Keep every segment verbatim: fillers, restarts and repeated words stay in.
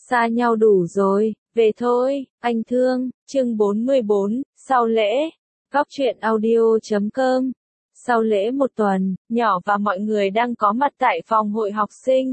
Xa nhau đủ rồi, về thôi, anh thương. Chương bốn mươi bốn, sau lễ. Góc truyện audio chấm com. Sau lễ một tuần, nhỏ và mọi người đang có mặt tại phòng hội học sinh.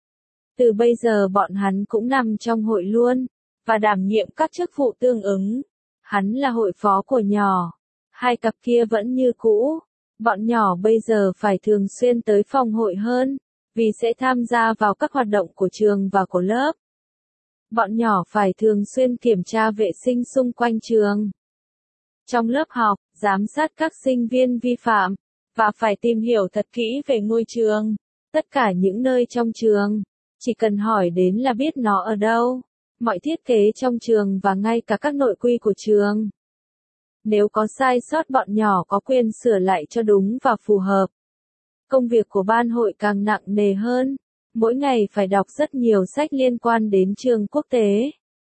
Từ bây giờ bọn hắn cũng nằm trong hội luôn, và đảm nhiệm các chức vụ tương ứng. Hắn là hội phó của nhỏ. Hai cặp kia vẫn như cũ. Bọn nhỏ bây giờ phải thường xuyên tới phòng hội hơn, vì sẽ tham gia vào các hoạt động của trường và của lớp. Bọn nhỏ phải thường xuyên kiểm tra vệ sinh xung quanh trường. Trong lớp học, giám sát các sinh viên vi phạm, và phải tìm hiểu thật kỹ về ngôi trường. Tất cả những nơi trong trường, chỉ cần hỏi đến là biết nó ở đâu. Mọi thiết kế trong trường và ngay cả các nội quy của trường. Nếu có sai sót bọn nhỏ có quyền sửa lại cho đúng và phù hợp. Công việc của ban hội càng nặng nề hơn. Mỗi ngày phải đọc rất nhiều sách liên quan đến trường quốc tế.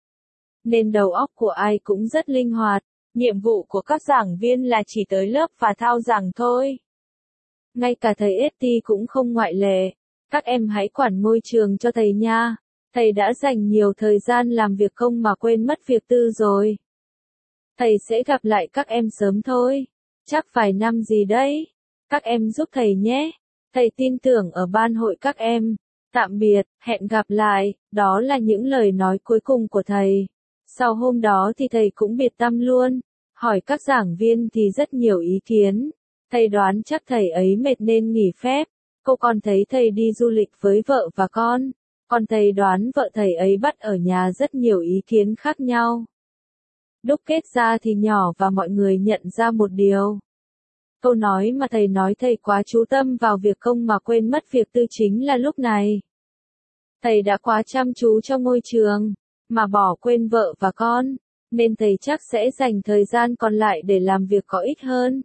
Nên đầu óc của ai cũng rất linh hoạt. Nhiệm vụ của các giảng viên là chỉ tới lớp và thao giảng thôi. Ngay cả thầy ét tê cũng không ngoại lệ. Các em hãy quản môi trường cho thầy nha. Thầy đã dành nhiều thời gian làm việc công mà quên mất việc tư rồi. Thầy sẽ gặp lại các em sớm thôi. Chắc vài năm gì đấy. Các em giúp thầy nhé. Thầy tin tưởng ở ban hội các em. Tạm biệt, hẹn gặp lại. Đó là những lời nói cuối cùng của thầy. Sau hôm đó thì thầy cũng biệt tâm luôn. Hỏi các giảng viên thì rất nhiều ý kiến. Thầy đoán chắc thầy ấy mệt nên nghỉ phép. Cô còn thấy thầy đi du lịch với vợ và con. Còn thầy đoán vợ thầy ấy bắt ở nhà rất nhiều ý kiến khác nhau. Đúc kết ra thì nhỏ và mọi người nhận ra một điều. Câu nói mà thầy nói thầy quá chú tâm vào việc công mà quên mất việc tư chính là lúc này. Thầy đã quá chăm chú trong ngôi trường, mà bỏ quên vợ và con, nên thầy chắc sẽ dành thời gian còn lại để làm việc có ích hơn.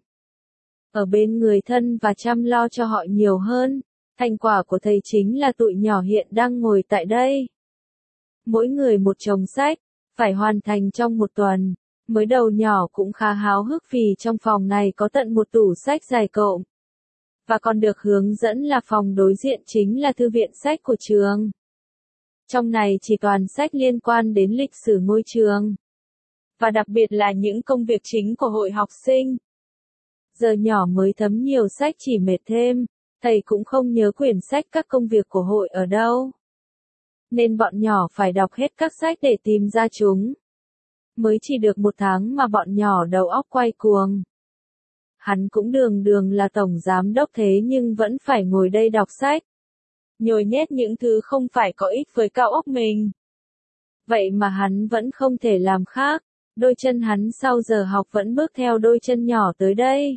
Ở bên người thân và chăm lo cho họ nhiều hơn. Thành quả của thầy chính là tụi nhỏ hiện đang ngồi tại đây. Mỗi người một chồng sách, phải hoàn thành trong một tuần. Mới đầu nhỏ cũng khá háo hức vì trong phòng này có tận một tủ sách dài cộm. Và còn được hướng dẫn là phòng đối diện chính là thư viện sách của trường. Trong này chỉ toàn sách liên quan đến lịch sử ngôi trường. Và đặc biệt là những công việc chính của hội học sinh. Giờ nhỏ mới thấm nhiều sách chỉ mệt thêm. Thầy cũng không nhớ quyển sách các công việc của hội ở đâu. Nên bọn nhỏ phải đọc hết các sách để tìm ra chúng. Mới chỉ được một tháng mà bọn nhỏ đầu óc quay cuồng. Hắn cũng đường đường là tổng giám đốc thế nhưng vẫn phải ngồi đây đọc sách. Nhồi nhét những thứ không phải có ích với cao óc mình. Vậy mà hắn vẫn không thể làm khác. Đôi chân hắn sau giờ học vẫn bước theo đôi chân nhỏ tới đây.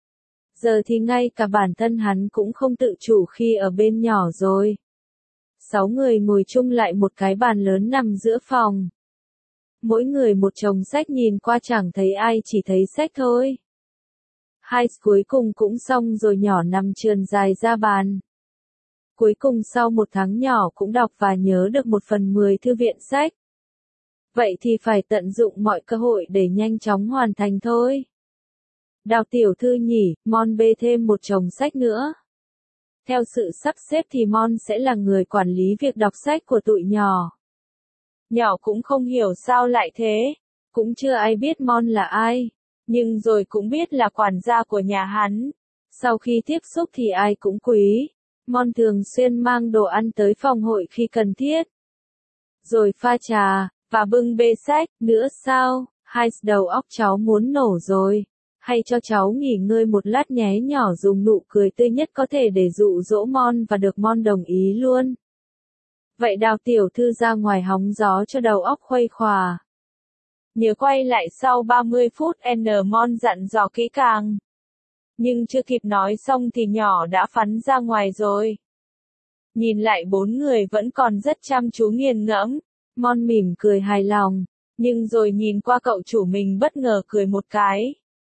Giờ thì ngay cả bản thân hắn cũng không tự chủ khi ở bên nhỏ rồi. Sáu người ngồi chung lại một cái bàn lớn nằm giữa phòng. Mỗi người một chồng sách nhìn qua chẳng thấy ai chỉ thấy sách thôi. Hai cuối cùng cũng xong rồi nhỏ nằm trườn dài ra bàn. Cuối cùng sau một tháng nhỏ cũng đọc và nhớ được một phần mười thư viện sách. Vậy thì phải tận dụng mọi cơ hội để nhanh chóng hoàn thành thôi. Đào tiểu thư nhỉ, Mon bê thêm một chồng sách nữa. Theo sự sắp xếp thì Mon sẽ là người quản lý việc đọc sách của tụi nhỏ. Nhỏ cũng không hiểu sao lại thế. Cũng chưa ai biết Mon là ai. Nhưng rồi cũng biết là quản gia của nhà hắn. Sau khi tiếp xúc thì ai cũng quý. Mon thường xuyên mang đồ ăn tới phòng hội khi cần thiết. Rồi pha trà, và bưng bê sách, nữa sao? Hai đầu óc cháu muốn nổ rồi. Hay cho cháu nghỉ ngơi một lát nhé, nhỏ dùng nụ cười tươi nhất có thể để dụ dỗ Mon và được Mon đồng ý luôn. Vậy Đào tiểu thư ra ngoài hóng gió cho đầu óc khuây khỏa. Nhớ quay lại sau ba mươi phút N Mon dặn dò kỹ càng. Nhưng chưa kịp nói xong thì nhỏ đã phắn ra ngoài rồi. Nhìn lại bốn người vẫn còn rất chăm chú nghiền ngẫm. Mon mỉm cười hài lòng. Nhưng rồi nhìn qua cậu chủ mình bất ngờ cười một cái.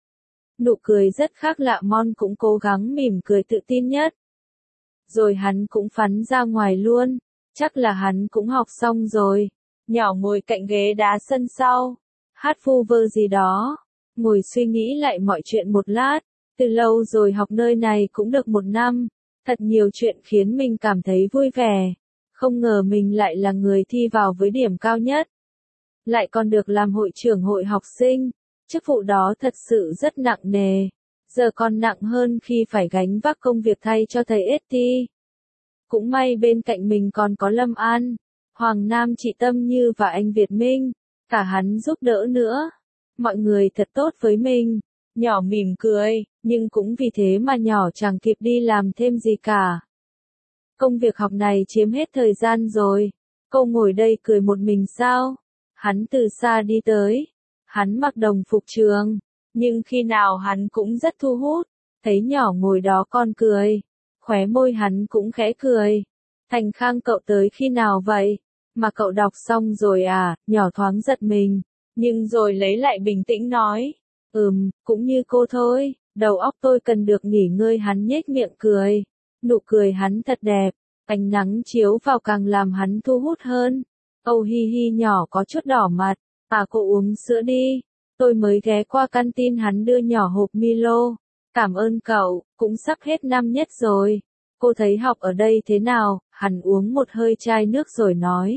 Nụ cười rất khác lạ, Mon cũng cố gắng mỉm cười tự tin nhất. Rồi hắn cũng phắn ra ngoài luôn. Chắc là hắn cũng học xong rồi. Nhỏ ngồi cạnh ghế đá sân sau. Hát vu vơ gì đó. Ngồi suy nghĩ lại mọi chuyện một lát. Từ lâu rồi học nơi này cũng được một năm. Thật nhiều chuyện khiến mình cảm thấy vui vẻ. Không ngờ mình lại là người thi vào với điểm cao nhất. Lại còn được làm hội trưởng hội học sinh. Chức vụ đó thật sự rất nặng nề. Giờ còn nặng hơn khi phải gánh vác công việc thay cho thầy ét tê. Cũng may bên cạnh mình còn có Lâm An, Hoàng Nam, chị Tâm Như và anh Việt Minh. Cả hắn giúp đỡ nữa. Mọi người thật tốt với mình. Nhỏ mỉm cười, nhưng cũng vì thế mà nhỏ chẳng kịp đi làm thêm gì cả. Công việc học này chiếm hết thời gian rồi. Cô ngồi đây cười một mình sao? Hắn từ xa đi tới. Hắn mặc đồng phục trường. Nhưng khi nào hắn cũng rất thu hút. Thấy nhỏ ngồi đó con cười. Khóe môi hắn cũng khẽ cười. Thành Khang, cậu tới khi nào vậy? Mà cậu đọc xong rồi à? Nhỏ thoáng giật mình. Nhưng rồi lấy lại bình tĩnh nói. Ừm, cũng như cô thôi. Đầu óc tôi cần được nghỉ ngơi. Hắn nhếch miệng cười. Nụ cười hắn thật đẹp. Ánh nắng chiếu vào càng làm hắn thu hút hơn. Âu hi hi nhỏ có chút đỏ mặt. À, cô uống sữa đi. Tôi mới ghé qua canteen. Hắn đưa nhỏ hộp Milo. Cảm ơn cậu, cũng sắp hết năm nhất rồi. Cô thấy học ở đây thế nào? Hắn uống một hơi chai nước rồi nói.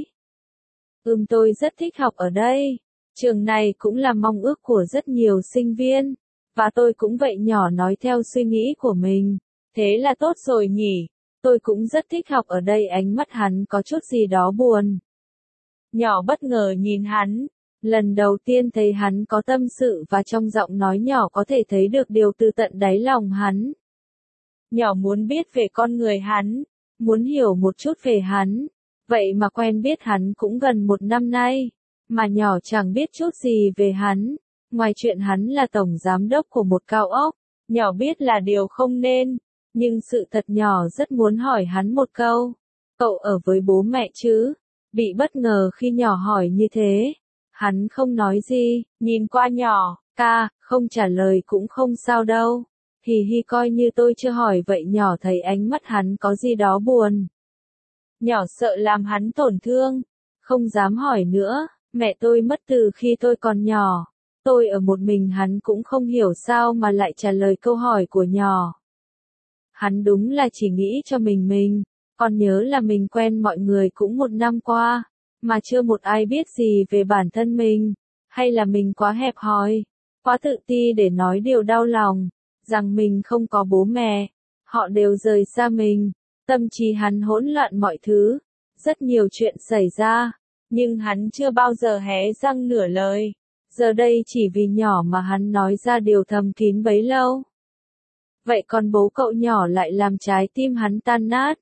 Ừm, tôi rất thích học ở đây. Trường này cũng là mong ước của rất nhiều sinh viên. Và tôi cũng vậy. Nhỏ nói theo suy nghĩ của mình. Thế là tốt rồi nhỉ. Tôi cũng rất thích học ở đây. Ánh mắt hắn có chút gì đó buồn. Nhỏ bất ngờ nhìn hắn. Lần đầu tiên thấy hắn có tâm sự và trong giọng nói nhỏ có thể thấy được điều từ tận đáy lòng hắn. Nhỏ muốn biết về con người hắn. Muốn hiểu một chút về hắn. Vậy mà quen biết hắn cũng gần một năm nay. Mà nhỏ chẳng biết chút gì về hắn. Ngoài chuyện hắn là tổng giám đốc của một cao ốc. Nhỏ biết là điều không nên. Nhưng sự thật nhỏ rất muốn hỏi hắn một câu. Cậu ở với bố mẹ chứ? Bị bất ngờ khi nhỏ hỏi như thế. Hắn không nói gì, nhìn qua nhỏ. Ca, không trả lời cũng không sao đâu. Hì hi, coi như tôi chưa hỏi vậy. Nhỏ thấy ánh mắt hắn có gì đó buồn. Nhỏ sợ làm hắn tổn thương. Không dám hỏi nữa. Mẹ tôi mất từ khi tôi còn nhỏ. Tôi ở một mình. Hắn cũng không hiểu sao mà lại trả lời câu hỏi của nhỏ. Hắn đúng là chỉ nghĩ cho mình mình. Còn nhớ là mình quen mọi người cũng một năm qua. Mà chưa một ai biết gì về bản thân mình. Hay là mình quá hẹp hòi. Quá tự ti để nói điều đau lòng. Rằng mình không có bố mẹ. Họ đều rời xa mình. Tâm trí hắn hỗn loạn mọi thứ. Rất nhiều chuyện xảy ra. Nhưng hắn chưa bao giờ hé răng nửa lời. Giờ đây chỉ vì nhỏ mà hắn nói ra điều thầm kín bấy lâu. Vậy còn bố cậu? Nhỏ lại làm trái tim hắn tan nát.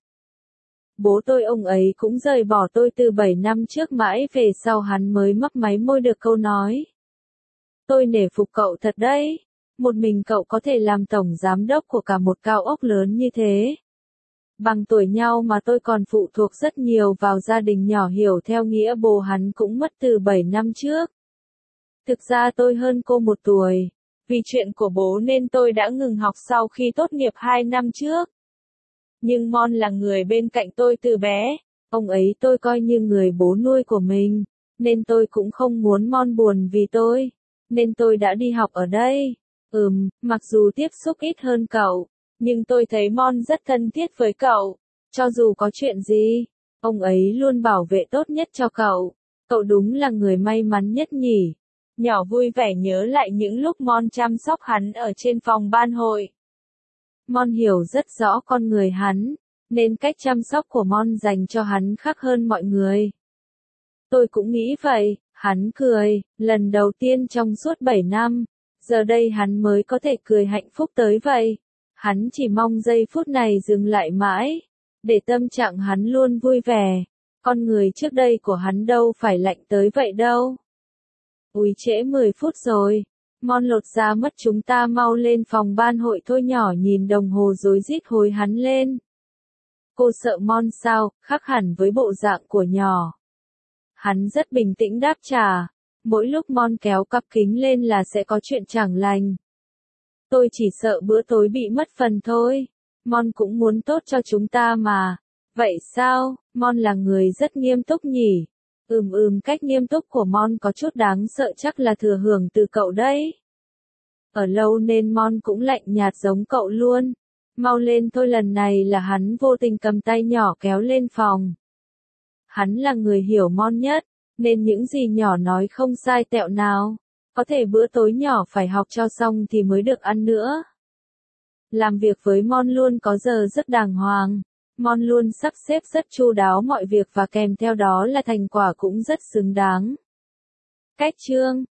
Bố tôi, ông ấy cũng rời bỏ tôi từ bảy năm trước, mãi về sau hắn mới mấp máy môi được câu nói. Tôi nể phục cậu thật đấy. Một mình cậu có thể làm tổng giám đốc của cả một cao ốc lớn như thế. Bằng tuổi nhau mà tôi còn phụ thuộc rất nhiều vào gia đình. Nhỏ hiểu theo nghĩa bố hắn cũng mất từ bảy năm trước. Thực ra tôi hơn cô một tuổi. Vì chuyện của bố nên tôi đã ngừng học sau khi tốt nghiệp hai năm trước. Nhưng Mon là người bên cạnh tôi từ bé. Ông ấy tôi coi như người bố nuôi của mình. Nên tôi cũng không muốn Mon buồn vì tôi. Nên tôi đã đi học ở đây. Ừm, mặc dù tiếp xúc ít hơn cậu. Nhưng tôi thấy Mon rất thân thiết với cậu. Cho dù có chuyện gì, ông ấy luôn bảo vệ tốt nhất cho cậu. Cậu đúng là người may mắn nhất nhỉ. Nhỏ vui vẻ nhớ lại những lúc Mon chăm sóc hắn ở trên phòng ban hội. Mon hiểu rất rõ con người hắn, nên cách chăm sóc của Mon dành cho hắn khác hơn mọi người. Tôi cũng nghĩ vậy. Hắn cười, lần đầu tiên trong suốt bảy năm. Giờ đây hắn mới có thể cười hạnh phúc tới vậy. Hắn chỉ mong giây phút này dừng lại mãi. Để tâm trạng hắn luôn vui vẻ. Con người trước đây của hắn đâu phải lạnh tới vậy đâu. Ui, trễ mười phút rồi. Mon lột ra mất, chúng ta mau lên phòng ban hội thôi. Nhỏ nhìn đồng hồ rối rít hối hắn lên. Cô sợ Mon sao? Khác hẳn với bộ dạng của nhỏ. Hắn rất bình tĩnh đáp trả. Mỗi lúc Mon kéo cặp kính lên là sẽ có chuyện chẳng lành. Tôi chỉ sợ bữa tối bị mất phần thôi. Mon cũng muốn tốt cho chúng ta mà. Vậy sao? Mon là người rất nghiêm túc nhỉ? Ừm ừm, cách nghiêm túc của Mon có chút đáng sợ, chắc là thừa hưởng từ cậu đấy. Ở lâu nên Mon cũng lạnh nhạt giống cậu luôn. Mau lên thôi. Lần này là hắn vô tình cầm tay nhỏ kéo lên phòng. Hắn là người hiểu Mon nhất, nên những gì nhỏ nói không sai tẹo nào. Có thể bữa tối nhỏ phải học cho xong thì mới được ăn nữa. Làm việc với Mon luôn có giờ giấc đàng hoàng. Mon luôn sắp xếp rất chu đáo mọi việc và kèm theo đó là thành quả cũng rất xứng đáng. Cách chương